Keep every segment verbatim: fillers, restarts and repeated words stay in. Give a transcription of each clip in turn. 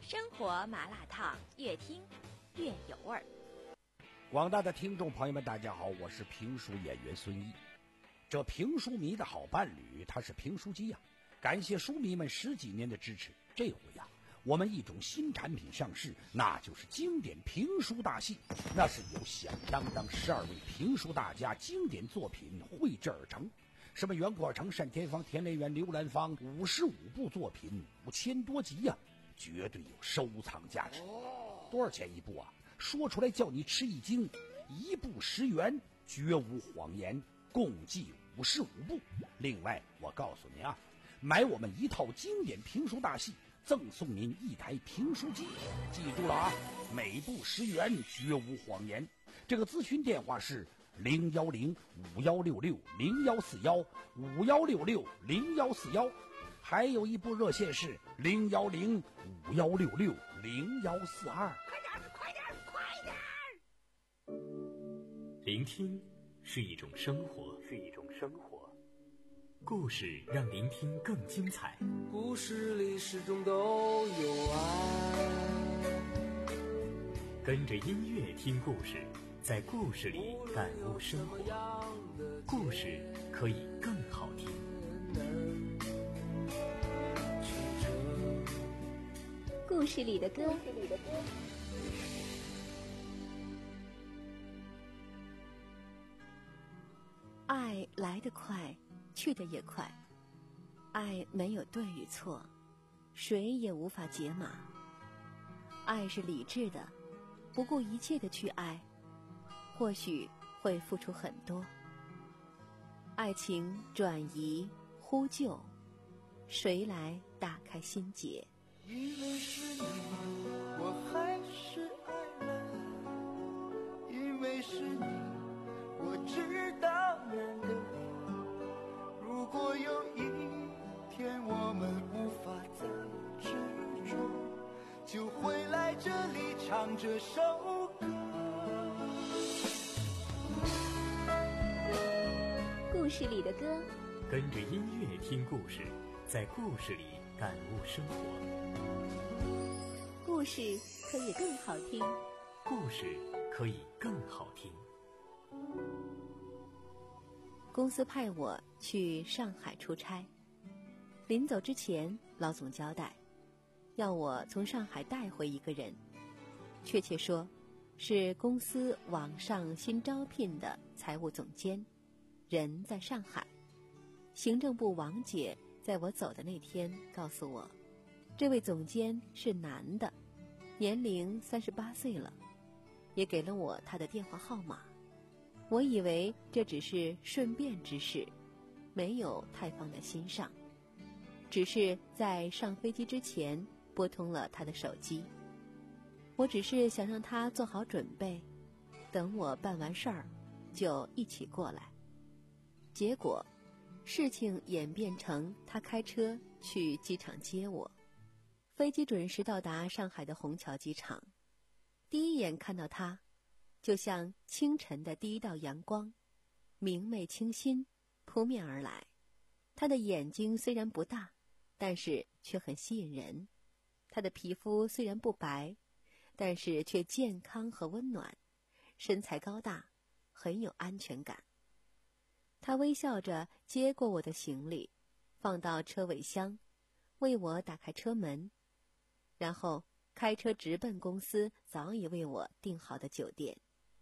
生活麻辣烫，越听越有味儿。 广大的听众朋友们，大家好，我是评书演员孙一。这评书迷的好伴侣，他是评书机呀、啊！感谢书迷们十几年的支持。这回呀、啊，我们一种新产品上市，那就是经典评书大戏。那是由响当当十二位评书大家经典作品绘制而成。什么袁阔成、单田芳、田连元、刘兰芳，五十五部作品，五千多集呀、啊，绝对有收藏价值。多少钱一部啊？说出来叫你吃一惊，一部十元，绝无谎言，共计五十五部。另外，我告诉您啊，买我们一套经典评书大戏，赠送您一台评书机。记住了啊，每部十元，绝无谎言。这个咨询电话是零幺零五幺六六零幺四幺五幺六六零幺四幺，还有一部热线是零幺零五幺六六零幺四二。 快点，快点！ 聆听是一种生活，是一种生活。故事让聆听更精彩。 故事里始终都有爱。 跟着音乐听故事，在故事里感悟生活。故事可以更好听。 故事里的歌。爱来得快，去得也快。爱没有对与错，谁也无法解码。爱是理智的，不顾一切的去爱，或许会付出很多。爱情转移呼救，谁来打开心结？ 因为是你，我还是爱了。因为是你，我知道难得。如果有一天我们无法再执着，就会来这里唱这首歌。 故事里的歌， 跟着音乐听故事，在故事里感悟生活。 故事可以更好听， 故事可以更好听。 公司派我去上海出差，临走之前，老总交代，要我从上海带回一个人，确切说，是公司网上新招聘的财务总监，人在上海。行政部王姐在我走的那天告诉我，这位总监是男的，年龄三十八岁了，也给了我他的电话号码。我以为这只是顺便之事，没有太放在心上，只是在上飞机之前拨通了他的手机。我只是想让他做好准备，等我办完事儿就一起过来。结果事情演变成他开车去机场接我，飞机准时到达上海的虹桥机场。第一眼看到他，就像清晨的第一道阳光，明媚清新，扑面而来。他的眼睛虽然不大，但是却很吸引人。他的皮肤虽然不白，但是却健康和温暖。身材高大，很有安全感。他微笑着接过我的行李，放到车尾箱，为我打开车门，然后开车直奔公司早已为我订好的酒店。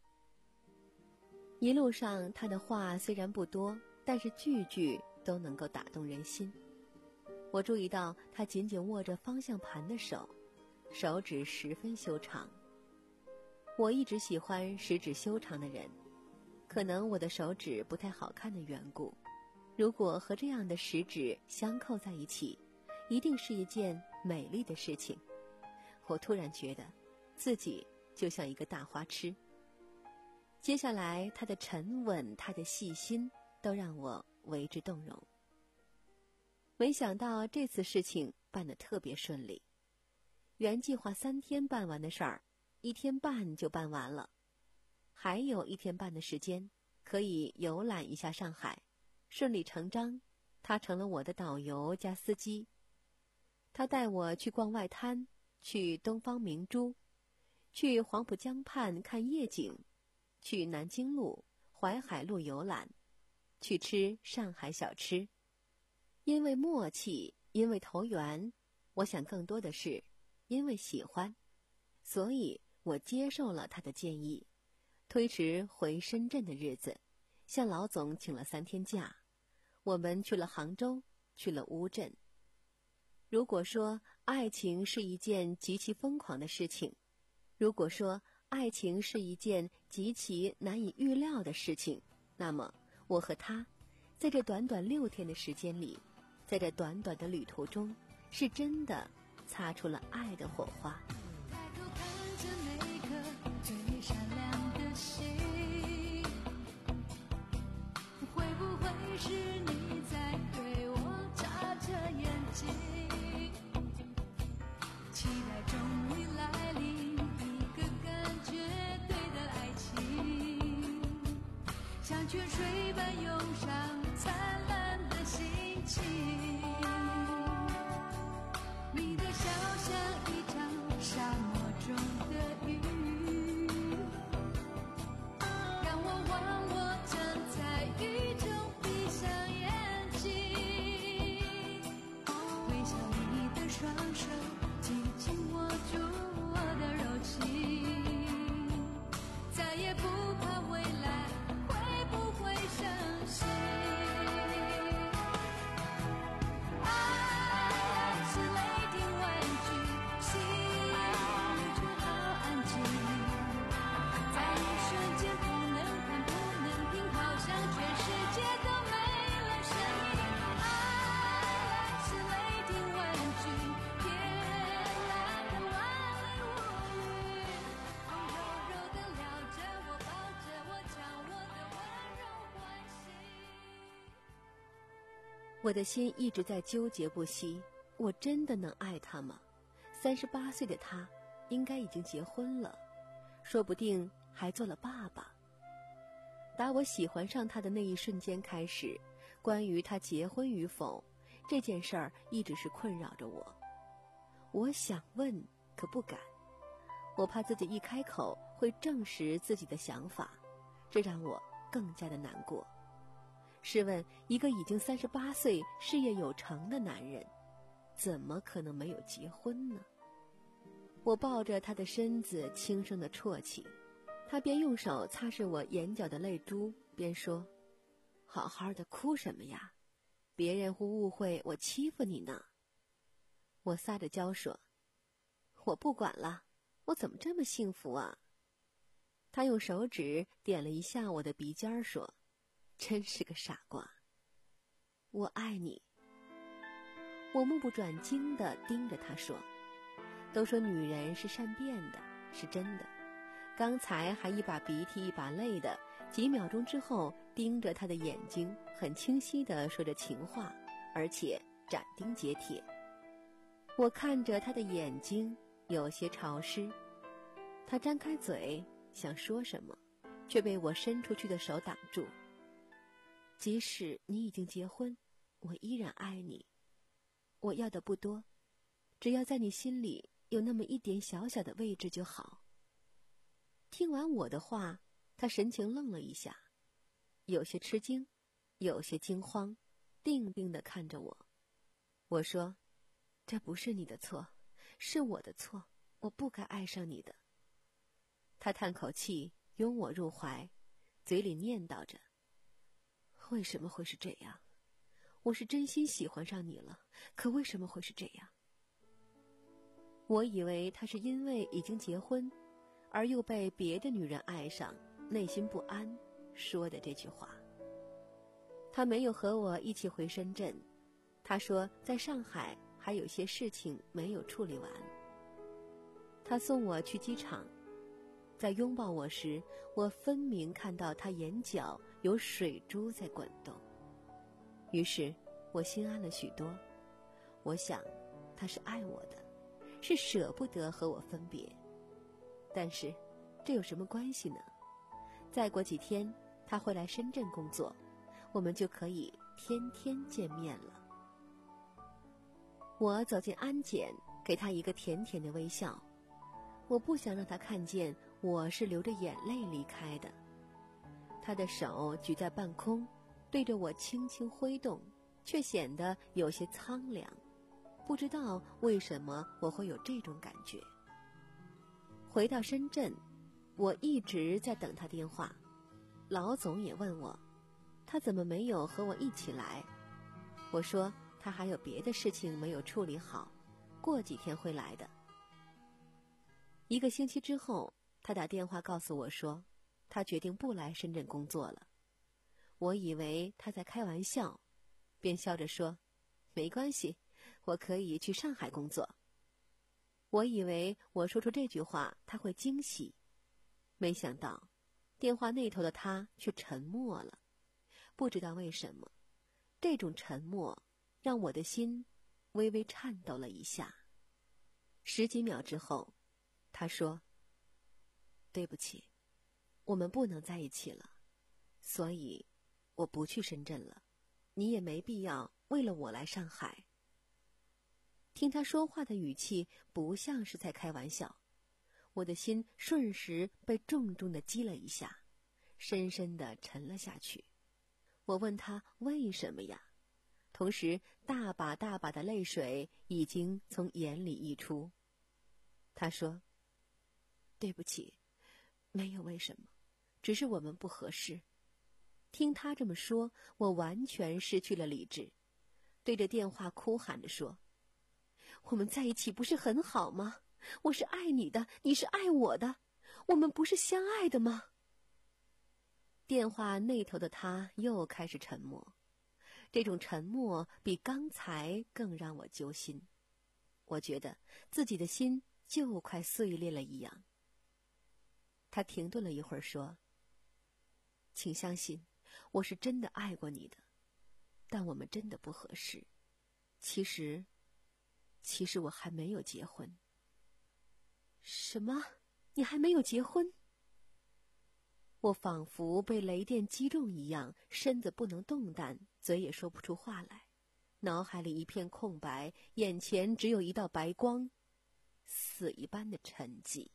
一路上他的话虽然不多，但是句句都能够打动人心。我注意到他紧紧握着方向盘的手，手指十分修长。我一直喜欢食指修长的人，可能我的手指不太好看的缘故，如果和这样的食指相扣在一起，一定是一件美丽的事情。我突然觉得自己就像一个大花痴。接下来他的沉稳，他的细心，都让我为之动容。没想到这次事情办得特别顺利，原计划三天办完的事儿，一天半就办完了，还有一天半的时间可以游览一下上海。顺理成章，他成了我的导游加司机。他带我去逛外滩， 去东方明珠，去黄浦江畔看夜景，去南京路、淮海路游览，去吃上海小吃。因为默契，因为投缘，我想更多的是因为喜欢，所以我接受了他的建议，推迟回深圳的日子，向老总请了三天假。我们去了杭州，去了乌镇。如果说爱情是一件极其疯狂的事情，如果说爱情是一件极其难以预料的事情，那么我和他在这短短六天的时间里，在这短短的旅途中，是真的擦出了爱的火花。 抬头看着那颗最闪亮的星，会不会是你在对我眨着眼睛？期待终于来临，一个感觉对的爱情，像泉水般涌上灿烂的心情。你的笑像一场沙漠中的雨，让我忘我站在雨中闭上眼睛，微笑你的双手紧紧握住我的柔情，再也不怕未来会不会伤心。爱是雷霆万钧，心里却好安静，在一瞬间不能看不能听，好像全世界都没了声音。爱是雷霆万钧，天蓝的万里无云，风柔柔地撩着我，抱着我，将我的温柔唤醒。 我的心一直在纠结不息，我真的能爱他吗？三十八岁的他应该已经结婚了，说不定还做了爸爸。打我喜欢上他的那一瞬间开始，关于他结婚与否这件事儿一直是困扰着我。我想问，可不敢，我怕自己一开口会证实自己的想法，这让我更加的难过。试问，一个已经三十八岁、事业有成的男人，怎么可能没有结婚呢？我抱着他的身子，轻声的啜泣。他边用手擦拭我眼角的泪珠，边说：“好好的，哭什么呀？别人会误会我欺负你呢。”我撒着娇说：“我不管了，我怎么这么幸福啊？”他用手指点了一下我的鼻尖说：“真是个傻瓜。”我爱你。我目不转睛地盯着他说：“都说女人是善变的，是真的。刚才还一把鼻涕一把泪的，几秒钟之后盯着他的眼睛，很清晰地说着情话，而且斩钉截铁。”我看着他的眼睛有些潮湿，他张开嘴想说什么，却被我伸出去的手挡住。即使你已经结婚，我依然爱你。我要的不多，只要在你心里有那么一点小小的位置就好。听完我的话，他神情愣了一下，有些吃惊，有些惊慌，定定地看着我。我说：“这不是你的错，是我的错，我不该爱上你的。”他叹口气，拥我入怀，嘴里念叨着：“为什么会是这样？我是真心喜欢上你了，可为什么会是这样？”我以为他是因为已经结婚，而又被别的女人爱上，内心不安，说的这句话。他没有和我一起回深圳，他说在上海还有些事情没有处理完。他送我去机场，在拥抱我时，我分明看到他眼角有水珠在滚动。于是我心安了许多，我想他是爱我的，是舍不得和我分别。但是这有什么关系呢？再过几天他会来深圳工作，我们就可以天天见面了。我走进安检， 给他一个甜甜的微笑。我不想让他看见我是流着眼泪离开的。他的手举在半空，对着我轻轻挥动，却显得有些苍凉。不知道为什么我会有这种感觉。回到深圳，我一直在等他电话。老总也问我，他怎么没有和我一起来？我说他还有别的事情没有处理好，过几天会来的。一个星期之后，他打电话告诉我说，他决定不来深圳工作了。我以为他在开玩笑，便笑着说，没关系，我可以去上海工作。我以为我说出这句话他会惊喜，没想到电话那头的他却沉默了。不知道为什么，这种沉默让我的心微微颤抖了一下。十几秒之后，他说，对不起，我们不能在一起了，所以我不去深圳了，你也没必要为了我来上海。听他说话的语气不像是在开玩笑，我的心瞬时被重重地击了一下，深深地沉了下去。我问他为什么呀？同时大把大把的泪水已经从眼里溢出。他说，对不起，没有为什么，只是我们不合适。听他这么说，我完全失去了理智，对着电话哭喊着说，我们在一起不是很好吗？我是爱你的，你是爱我的，我们不是相爱的吗？电话那头的他又开始沉默，这种沉默比刚才更让我揪心。我觉得自己的心就快碎裂了一样。他停顿了一会儿说，请相信，我是真的爱过你的，但我们真的不合适。其实，其实我还没有结婚。什么？你还没有结婚？我仿佛被雷电击中一样，身子不能动弹，嘴也说不出话来，脑海里一片空白，眼前只有一道白光，死一般的沉寂。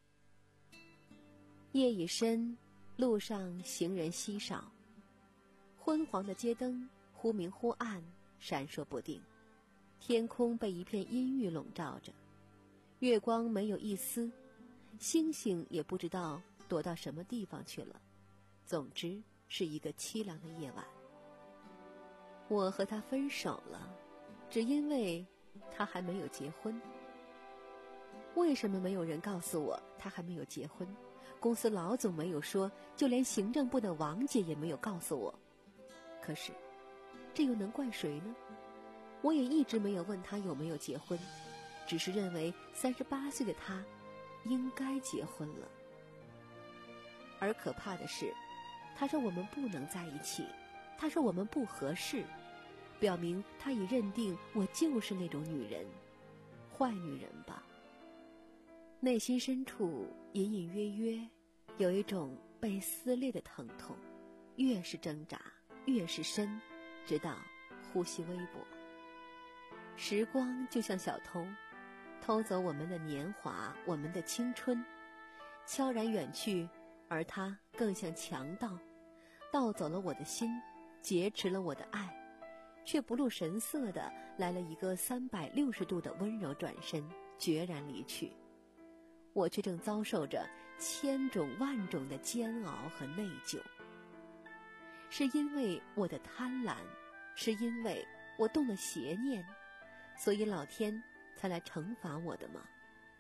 夜已深，路上行人稀少，昏黄的街灯忽明忽暗，闪烁不定，天空被一片阴郁笼罩着，月光没有一丝，星星也不知道躲到什么地方去了。总之是一个凄凉的夜晚。我和他分手了，只因为他还没有结婚。为什么没有人告诉我他还没有结婚？公司老总没有说，就连行政部的王姐也没有告诉我。可是这又能怪谁呢？我也一直没有问他有没有结婚，只是认为三十八岁的他应该结婚了。而可怕的是，他说我们不能在一起，他说我们不合适，表明他已认定我就是那种女人，坏女人吧。内心深处隐隐约约有一种被撕裂的疼痛，越是挣扎越是深，直到呼吸微薄。时光就像小偷，偷走我们的年华，我们的青春，悄然远去，而他更像强盗，盗走了我的心，劫持了我的爱，却不露神色地来了一个三百六十度的温柔转身，决然离去。我却正遭受着千种万种的煎熬和内疚。是因为我的贪婪，是因为我动了邪念，所以老天才来惩罚我的吗？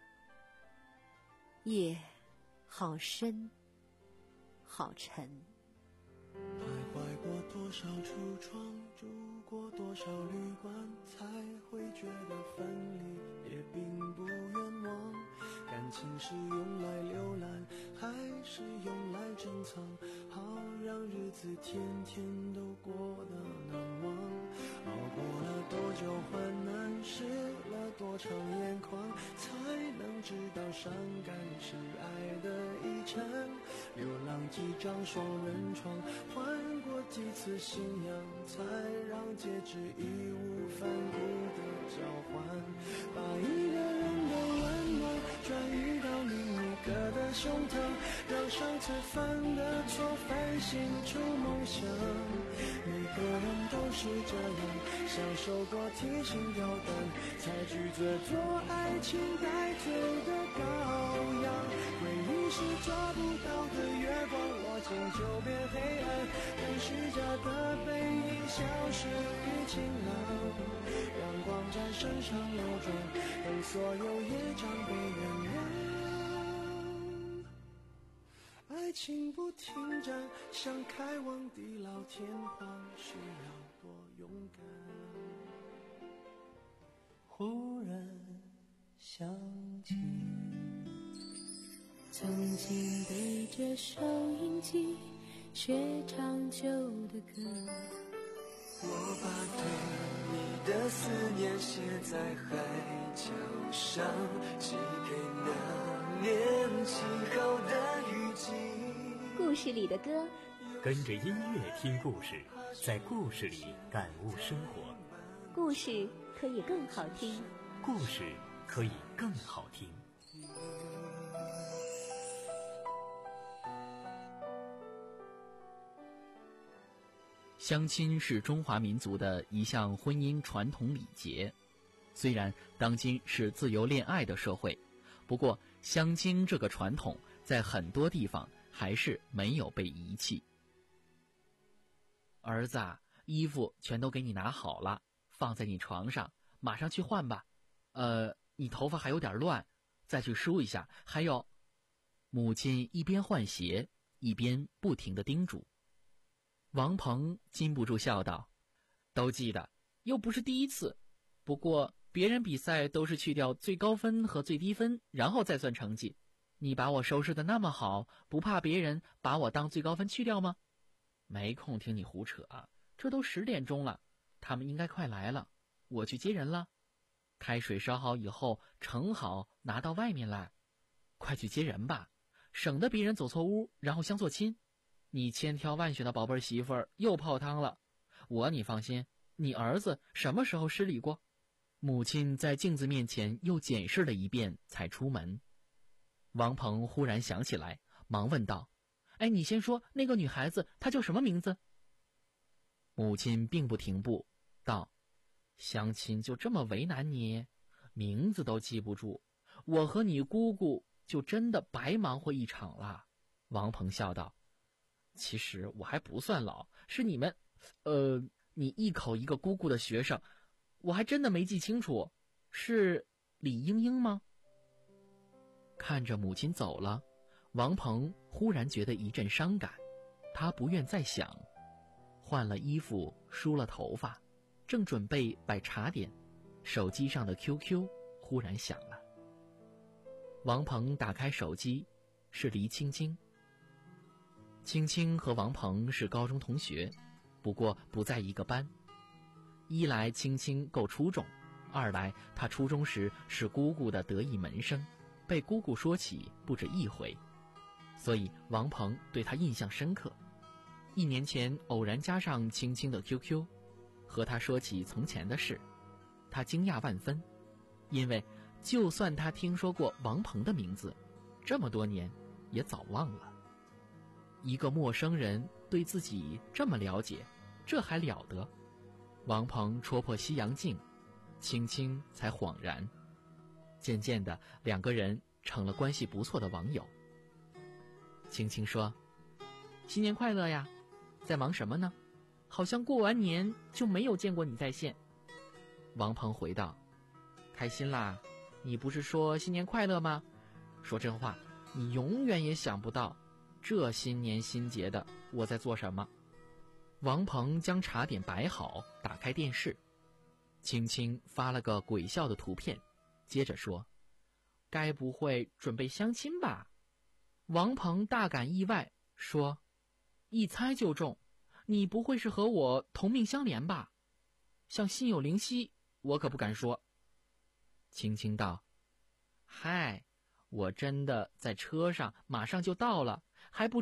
夜好深好沉。 徘徊过多少橱窗，住过多少旅馆，才会觉得分离也并不冤枉。感情是用来浏览，还是用来珍藏？好让日子天天都过得难忘。熬过了多久患难，湿了多长眼眶，才能知道伤感是爱的遗产。流浪几张双人床，换过几次信仰，才让戒指义无反顾的交换，把一个人的温暖转移到另一个的胸膛，让上次犯的错反省出梦想。每个人都是这样，享受过提心吊胆，才拒绝做爱情该醉的羔羊。回忆是抓不到的月光，握紧就变黑暗，让虚假的背影消失于晴朗，阳光在身上流转，让所有业障被原谅。爱情不停站，想开往地老天荒，需要多勇敢。忽然想起曾经对着收音机学唱旧的歌， 我把对你的思念写在海角上，寄给那年起好的雨季。 故事里的歌， 跟着音乐听故事，在故事里感悟生活。 故事可以更好听， 故事可以更好听。 相亲是中华民族的一项婚姻传统礼节，虽然当今是自由恋爱的社会，不过相亲这个传统在很多地方还是没有被遗弃。儿子啊，衣服全都给你拿好了，放在你床上，马上去换吧。呃，你头发还有点乱，再去梳一下。还有，母亲一边换鞋，一边不停地叮嘱。王鹏禁不住笑道：都记得，又不是第一次。不过别人比赛都是去掉最高分和最低分，然后再算成绩。你把我收拾得那么好，不怕别人把我当最高分去掉吗？没空听你胡扯啊，这都十点钟了，他们应该快来了，我去接人了。开水烧好以后盛好，拿到外面来，快去接人吧，省得别人走错屋，然后相错亲。你千挑万选的宝贝媳妇儿又泡汤了，我你放心，你儿子什么时候失礼过？母亲在镜子面前又检视了一遍，才出门。王鹏忽然想起来，忙问道：哎，你先说那个女孩子她叫什么名字？母亲并不停步，道：相亲就这么为难你，名字都记不住，我和你姑姑就真的白忙活一场了。王鹏笑道：其实我还不算老，是你们，呃，你一口一个姑姑的学生，我还真的没记清楚，是李英英吗？看着母亲走了，王鹏忽然觉得一阵伤感，他不愿再想，换了衣服，梳了头发，正准备摆茶点，手机上的 Q Q 忽然响了。王鹏打开手机，是黎青青。青青和王鹏是高中同学，不过不在一个班。一来青青够出众，二来她初中时是姑姑的得意门生，被姑姑说起不止一回，所以王鹏对她印象深刻。一年前偶然加上青青的 Q Q， 和她说起从前的事，她惊讶万分，因为就算她听说过王鹏的名字，这么多年也早忘了。一个陌生人对自己这么了解，这还了得？王鹏戳破西洋镜，青青才恍然。渐渐的，两个人成了关系不错的网友。青青说：新年快乐呀，在忙什么呢？好像过完年就没有见过你在线。王鹏回道：开心啦，你不是说新年快乐吗？说真话，你永远也想不到这新年新节的我在做什么。王鹏将茶点摆好，打开电视，青青发了个鬼笑的图片，接着说：该不会准备相亲吧？王鹏大感意外，说：一猜就中，你不会是和我同命相连吧？像心有灵犀，我可不敢说。青青道：嗨，我真的在车上，马上就到了，还不知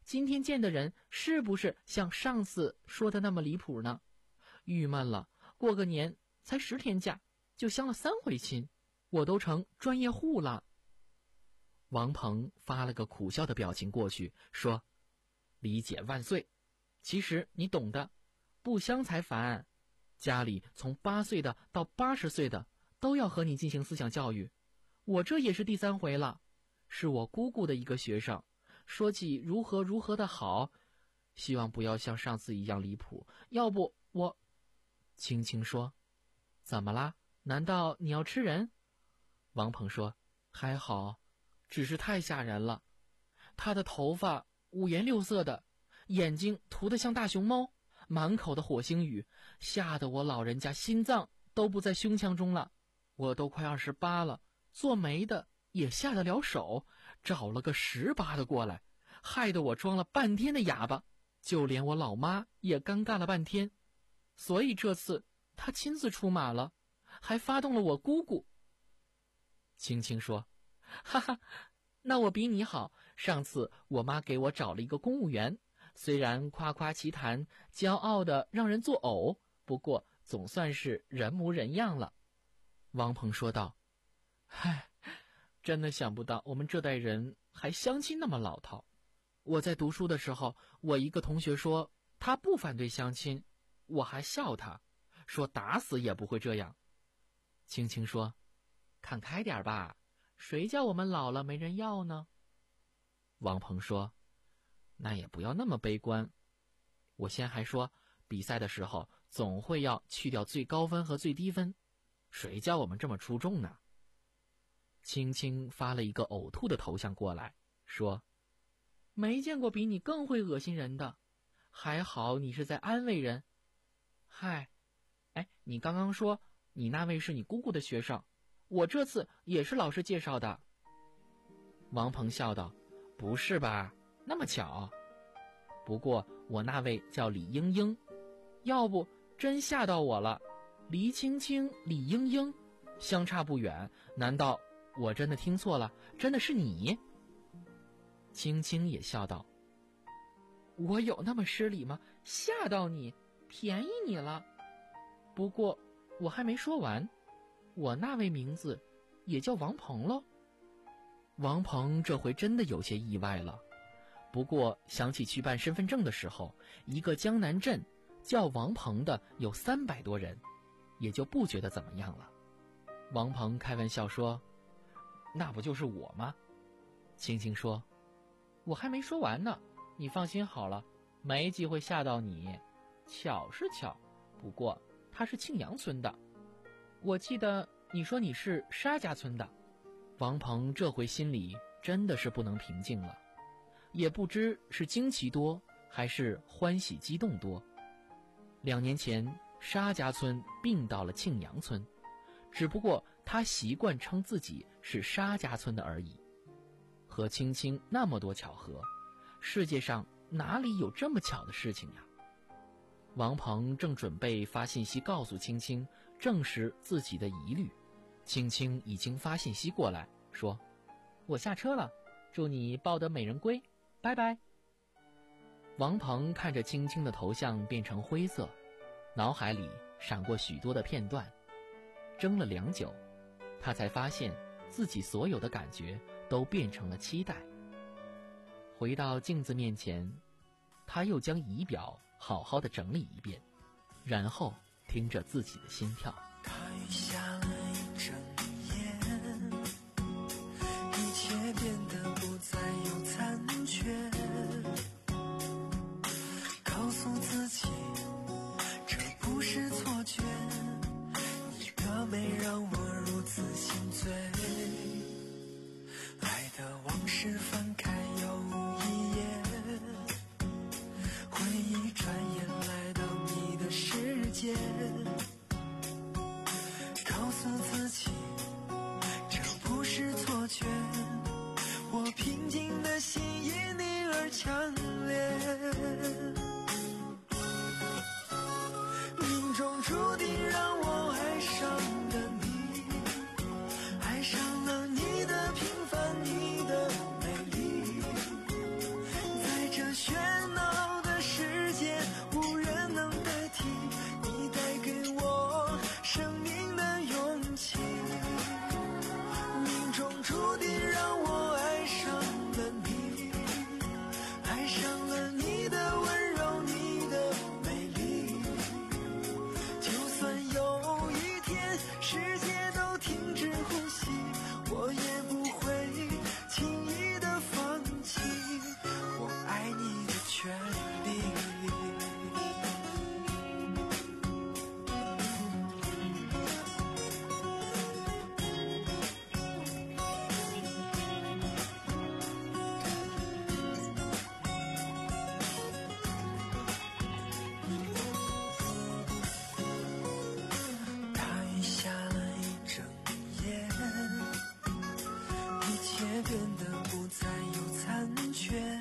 今天见的人是不是像上次说的那么离谱呢？郁闷了，过个年才十天假，就相了三回亲，我都成专业户了。王鹏发了个苦笑的表情过去，说：理解万岁，其实你懂的，不相才烦。家里从八岁的到八十岁的都要和你进行思想教育，我这也是第三回了。是我姑姑的一个学生，说起如何如何的好，希望不要像上次一样离谱，要不我……青青说：怎么啦？难道你要吃人？王鹏说：还好，只是太吓人了。他的头发五颜六色的，眼睛涂得像大熊猫，满口的火星语，吓得我老人家心脏都不在胸腔中了。我都快二十八了，做媒的也下得了手，找了个十八的过来，害得我装了半天的哑巴，就连我老妈也尴尬了半天。所以这次他亲自出马了，还发动了我姑姑。青青说：哈哈，那我比你好，上次我妈给我找了一个公务员，虽然夸夸其谈，骄傲的让人作呕，不过总算是人模人样了。王鹏说道：唉，真的想不到我们这代人还相亲那么老套。我在读书的时候，我一个同学说他不反对相亲，我还笑他，说打死也不会这样。青青说：看开点吧，谁叫我们老了没人要呢？王鹏说：那也不要那么悲观。我先还说比赛的时候总会要去掉最高分和最低分，谁叫我们这么出众呢？青青发了一个呕吐的头像过来，说：没见过比你更会恶心人的，还好你是在安慰人。嗨，哎，你刚刚说你那位是你姑姑的学生，我这次也是老师介绍的。王鹏笑道：不是吧，那么巧。不过我那位叫李英英，要不真吓到我了。黎青青、李英英，相差不远，难道我真的听错了？真的是你？青青也笑道：我有那么失礼吗？吓到你，便宜你了。不过我还没说完，我那位名字也叫王鹏喽。王鹏这回真的有些意外了，不过想起去办身份证的时候，一个江南镇叫王鹏的有三百多人，也就不觉得怎么样了。王鹏开玩笑说：那不就是我吗？青青说：我还没说完呢，你放心好了，没机会吓到你。巧是巧，不过他是庆阳村的。我记得你说你是沙家村的。王鹏这回心里真的是不能平静了，也不知是惊奇多还是欢喜激动多。两年前沙家村并到了庆阳村，只不过他习惯称自己是沙家村的而已。和青青那么多巧合，世界上哪里有这么巧的事情呀？王鹏正准备发信息告诉青青，证实自己的疑虑，青青已经发信息过来说：我下车了，祝你抱得美人归，拜拜。王鹏看着青青的头像变成灰色，脑海里闪过许多的片段，怔了良久，他才发现自己所有的感觉都变成了期待。回到镜子面前，他又将仪表好好的整理一遍，然后听着自己的心跳。 大雨下了一整夜，一切变得不再有残缺，告诉自己这不是错觉，你的美让我如此心醉，爱的往事翻开又一页，回忆转眼来到你的世界，告诉自己这不是错觉，我平静的心因你而强烈，命中注定让我爱上了你，爱上了你的平凡，你的美丽，在这也变得不再有残缺。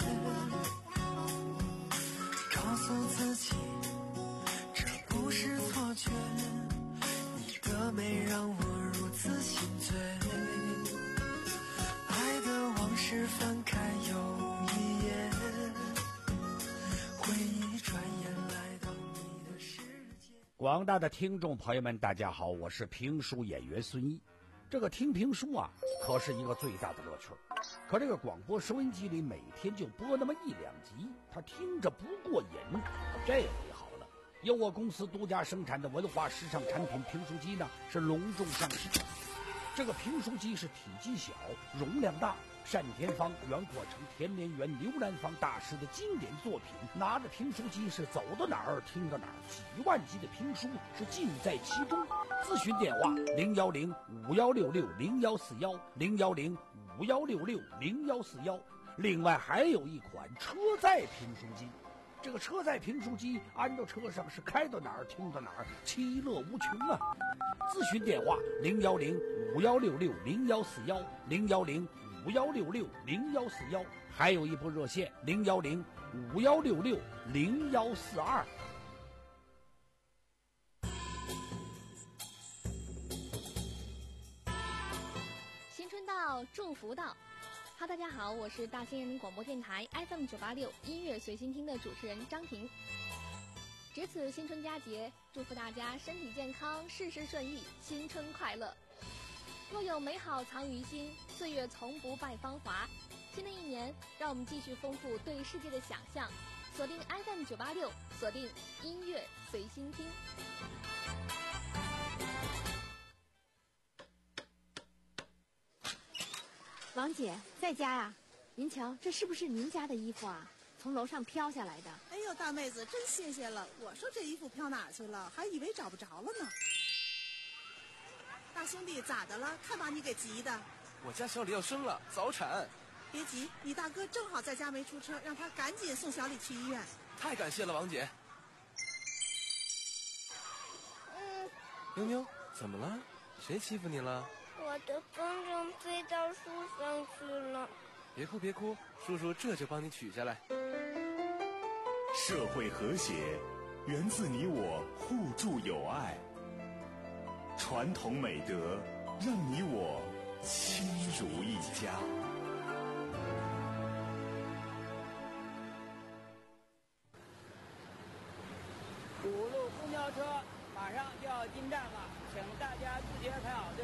告诉自己，这不是错觉，你的美让我如此心醉。爱的往事翻开又一页，回忆转眼来到你的世界。 广大的听众朋友们，大家好，我是评书演员孙毅。这个听评书啊，可是一个最大的乐趣。可这个广播收音机里每天就播那么一两集，他听着不过瘾。这回好了，由我公司独家生产的文化时尚产品评书机呢，是隆重上市。这个评书机是体积小，容量大，单田芳、袁阔成、田连元、刘兰芳大师的经典作品，拿着评书机是走到哪儿听到哪儿，几万集的评书是尽在其中。咨询电话零幺零五幺六六零幺四幺零幺零五幺六六零幺四幺。另外还有一款车载评书机，这个车载评书机安到车上是开到哪儿听到哪儿，其乐无穷啊！咨询电话零幺零五幺六六零幺四幺零幺零五幺六六零幺四幺，还有一部热线零幺零五幺六六零幺四二。 新春到，祝福到。哈，大家好，我是大兴人民广播电台 F M 九八六音乐随心听的主持人张婷。值此新春佳节，祝福大家身体健康，事事顺意，新春快乐。若有美好藏于心，岁月从不败芳华。新的一年，让我们继续丰富对世界的想象，锁定 F M 九八六，锁定音乐随心听。 王姐在家呀？您瞧，这是不是您家的衣服啊？从楼上飘下来的。 哎呦，大妹子，真谢谢了。我说这衣服飘哪去了，还以为找不着了呢。大兄弟，咋的了？看把你给急的。 我家小李要生了，早产。 别急，你大哥正好在家没出车，让他赶紧送小李去医院。 太感谢了，王姐。 嗯。 妞妞，怎么了？谁欺负你了？ 我的风筝飞到树上去了。 别哭别哭，叔叔这就帮你取下来。 社会和谐源自你我互助友爱，传统美德让你我亲如一家。 五路公交车马上就要进站了，请大家自觉排好队。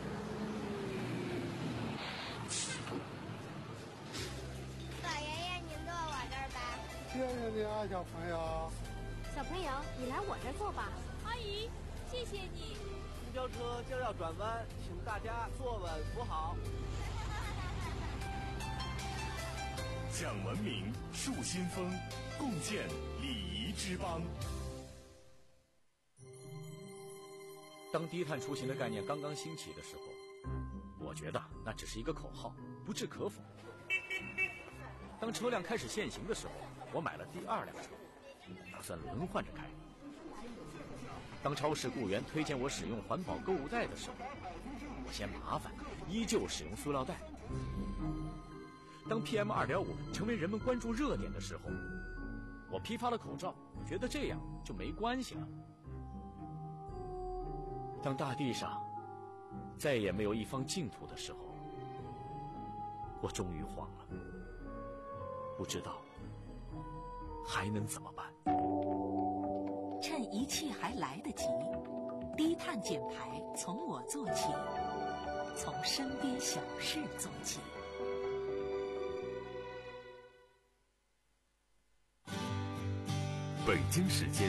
老爷爷，您坐我这儿吧。 谢谢你啊，小朋友。 小朋友，你来我这儿坐吧。 阿姨，谢谢你。 公交车就要转弯，请大家坐稳扶好。 讲文明，树新风，共建礼仪之邦。 当低碳出行的概念刚刚兴起的时候，我觉得那只是一个口号，不置可否。当车辆开始限行的时候，我买了第二辆车，打算轮换着开。当超市雇员推荐我使用环保购物袋的时候，我嫌麻烦，依旧使用塑料袋。当 P M 二点五 成为人们关注热点的时候，我批发了口罩，觉得这样就没关系了。当大地上再也没有一方净土的时候，我终于慌了，不知道还能怎么办。 趁一切还来得及，低碳减排从我做起，从身边小事做起。 北京时间